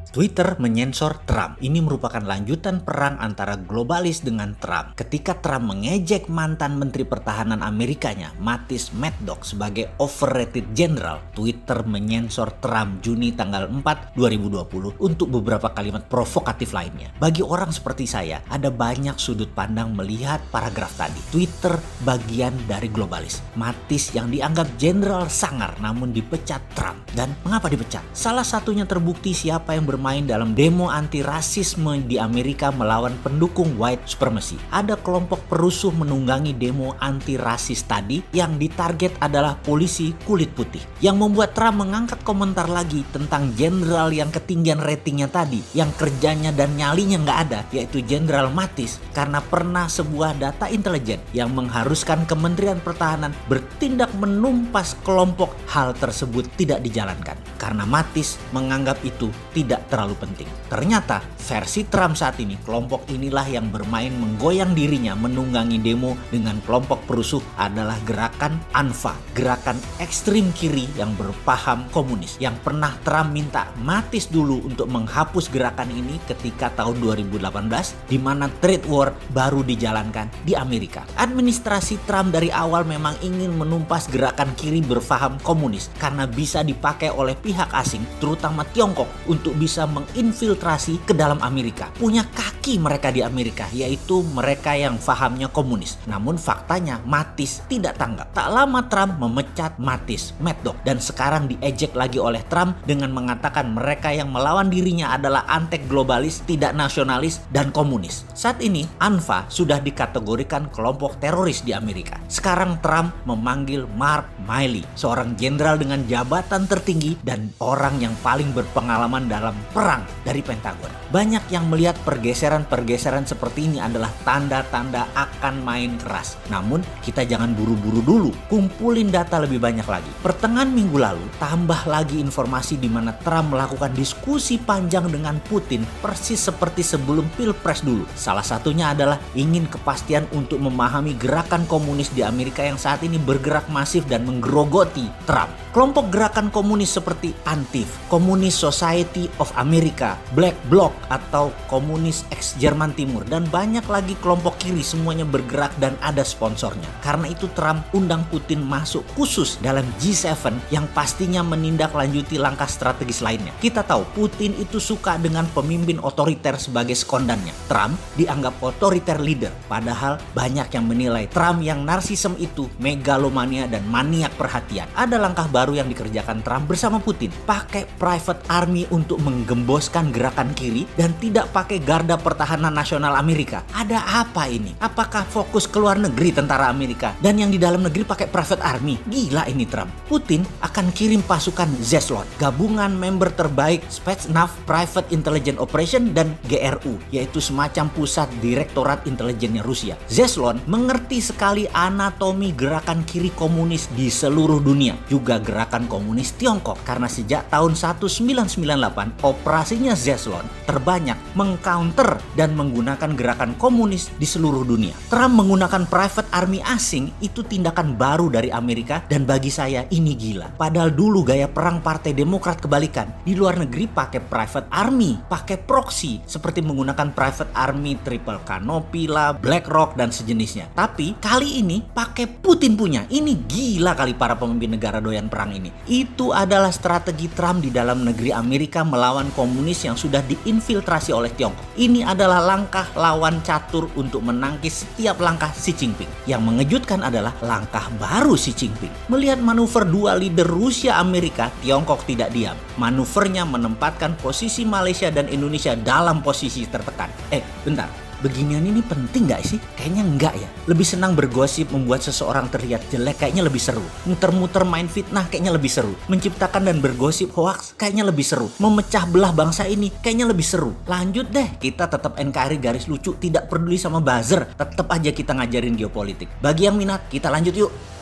Twitter menyensor Trump. Ini merupakan lanjutan perang antara globalis dengan Trump. Ketika Trump mengejek mantan Menteri Pertahanan Amerikanya, Mattis Maddox, sebagai overrated general, Twitter menyensor Trump Juni tanggal 4, 2020 untuk beberapa kalimat provokatif lainnya. Bagi orang seperti saya, ada banyak sudut pandang melihat paragraf tadi. Twitter bagian dari globalis. Mattis yang dianggap general sangar namun dipecat Trump. Dan mengapa dipecat? Salah satunya terbukti siapa yang bermain dalam demo anti rasisme di Amerika melawan pendukung white supremacy. Ada kelompok perusuh menunggangi demo anti rasis tadi yang ditarget adalah polisi kulit putih. Yang membuat Trump mengangkat komentar lagi tentang jenderal yang ketinggian ratingnya tadi, yang kerjanya dan nyalinya nggak ada, yaitu Jenderal Mattis, karena pernah sebuah data intelijen yang mengharuskan Kementerian Pertahanan bertindak menumpas kelompok, hal tersebut tidak dijalankan karena Mattis menganggap itu tidak terlalu penting. Ternyata versi Trump saat ini, kelompok inilah yang bermain menggoyang dirinya menunggangi demo dengan kelompok perusuh adalah gerakan ANFA, gerakan ekstrim kiri yang berpaham komunis, yang pernah Trump minta Mattis dulu untuk menghapus gerakan ini ketika tahun 2018 di mana trade war baru dijalankan di Amerika. Administrasi Trump dari awal memang ingin menumpas gerakan kiri berpaham komunis karena bisa dipakai oleh pihak asing, terutama Tiongkok, untuk bisa menginfiltrasi ke dalam Amerika. Punya kaki mereka di Amerika, yaitu mereka yang fahamnya komunis. Namun faktanya Mattis tidak tanggap. Tak lama Trump memecat Mattis Maddox dan sekarang diejek lagi oleh Trump dengan mengatakan mereka yang melawan dirinya adalah antek globalis, tidak nasionalis, dan komunis. Saat ini ANFA sudah dikategorikan kelompok teroris di Amerika. Sekarang Trump memanggil Mark Milley, seorang jenderal dengan jabatan tertinggi dan orang yang paling berpengalaman dalam perang dari Pentagon. Banyak yang melihat pergeseran-pergeseran seperti ini adalah tanda-tanda akan main keras. Namun kita jangan buru-buru dulu, kumpulin data lebih banyak lagi. Pertengahan minggu lalu tambah lagi informasi di mana Trump melakukan diskusi panjang dengan Putin persis seperti sebelum Pilpres dulu. Salah satunya adalah ingin kepastian untuk memahami gerakan komunis di Amerika yang saat ini bergerak masif dan menggerogoti Trump. Kelompok gerakan komunis seperti ANTIF, Communist Society of America, Black Bloc atau Komunis ex Jerman Timur, dan banyak lagi kelompok kiri, semuanya bergerak dan ada sponsornya. Karena itu Trump undang Putin masuk khusus dalam G7 yang pastinya menindaklanjuti langkah strategis lainnya. Kita tahu Putin itu suka dengan pemimpin otoriter sebagai sekondannya. Trump dianggap otoriter leader, padahal banyak yang menilai Trump yang narsisme itu megalomania dan maniak perhatian. Ada langkah baru yang dikerjakan Trump bersama Putin, pakai private army untuk menggemboskan gerakan kiri dan tidak pakai garda pertahanan nasional Amerika. Ada apa ini? Apakah fokus ke luar negeri tentara Amerika dan yang di dalam negeri pakai private army? Gila ini Trump. Putin akan kirim pasukan Zeslot, gabungan member terbaik Spetsnaz, Private Intelligence Operation, dan GRU, yaitu semacam pusat direktorat intelijennya Rusia. Zeslot mengerti sekali anatomi gerakan kiri komunis di seluruh dunia, juga gerakan komunis Tiongkok, karena sejak tahun 1998 operasinya Zeslon terbanyak mengcounter dan menggunakan gerakan komunis di seluruh dunia. Trump menggunakan private army asing itu tindakan baru dari Amerika dan bagi saya ini gila. Padahal dulu gaya perang Partai Demokrat kebalikan. Di luar negeri pakai private army, pakai proxy seperti menggunakan private army Triple Canopy lah, BlackRock dan sejenisnya. Tapi kali ini pakai Putin punya. Ini gila kali para pemimpin negara doyan perang ini. Itu adalah strategi Trump di dalam negeri Amerika melawan komunis yang sudah diinfiltrasi oleh Tiongkok. Ini adalah langkah lawan catur untuk menangkis setiap langkah Xi Jinping. Yang mengejutkan adalah langkah baru Xi Jinping. Melihat manuver dua leader Rusia Amerika, Tiongkok tidak diam. Manuvernya menempatkan posisi Malaysia dan Indonesia dalam posisi tertekan. Bentar. Beginian ini penting gak sih? Kayaknya enggak ya. Lebih senang bergosip membuat seseorang terlihat jelek kayaknya lebih seru. Muter-muter main fitnah kayaknya lebih seru. Menciptakan dan bergosip hoax kayaknya lebih seru. Memecah belah bangsa ini kayaknya lebih seru. Lanjut deh, kita tetap NKRI garis lucu, tidak peduli sama buzzer. Tetap aja kita ngajarin geopolitik. Bagi yang minat, kita lanjut yuk.